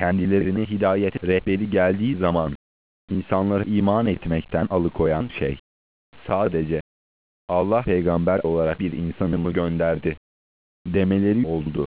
kendilerine hidayet rehberi geldiği zaman, insanları iman etmekten alıkoyan şey, sadece Allah peygamber olarak bir insanı mı gönderdi demeleri oldu.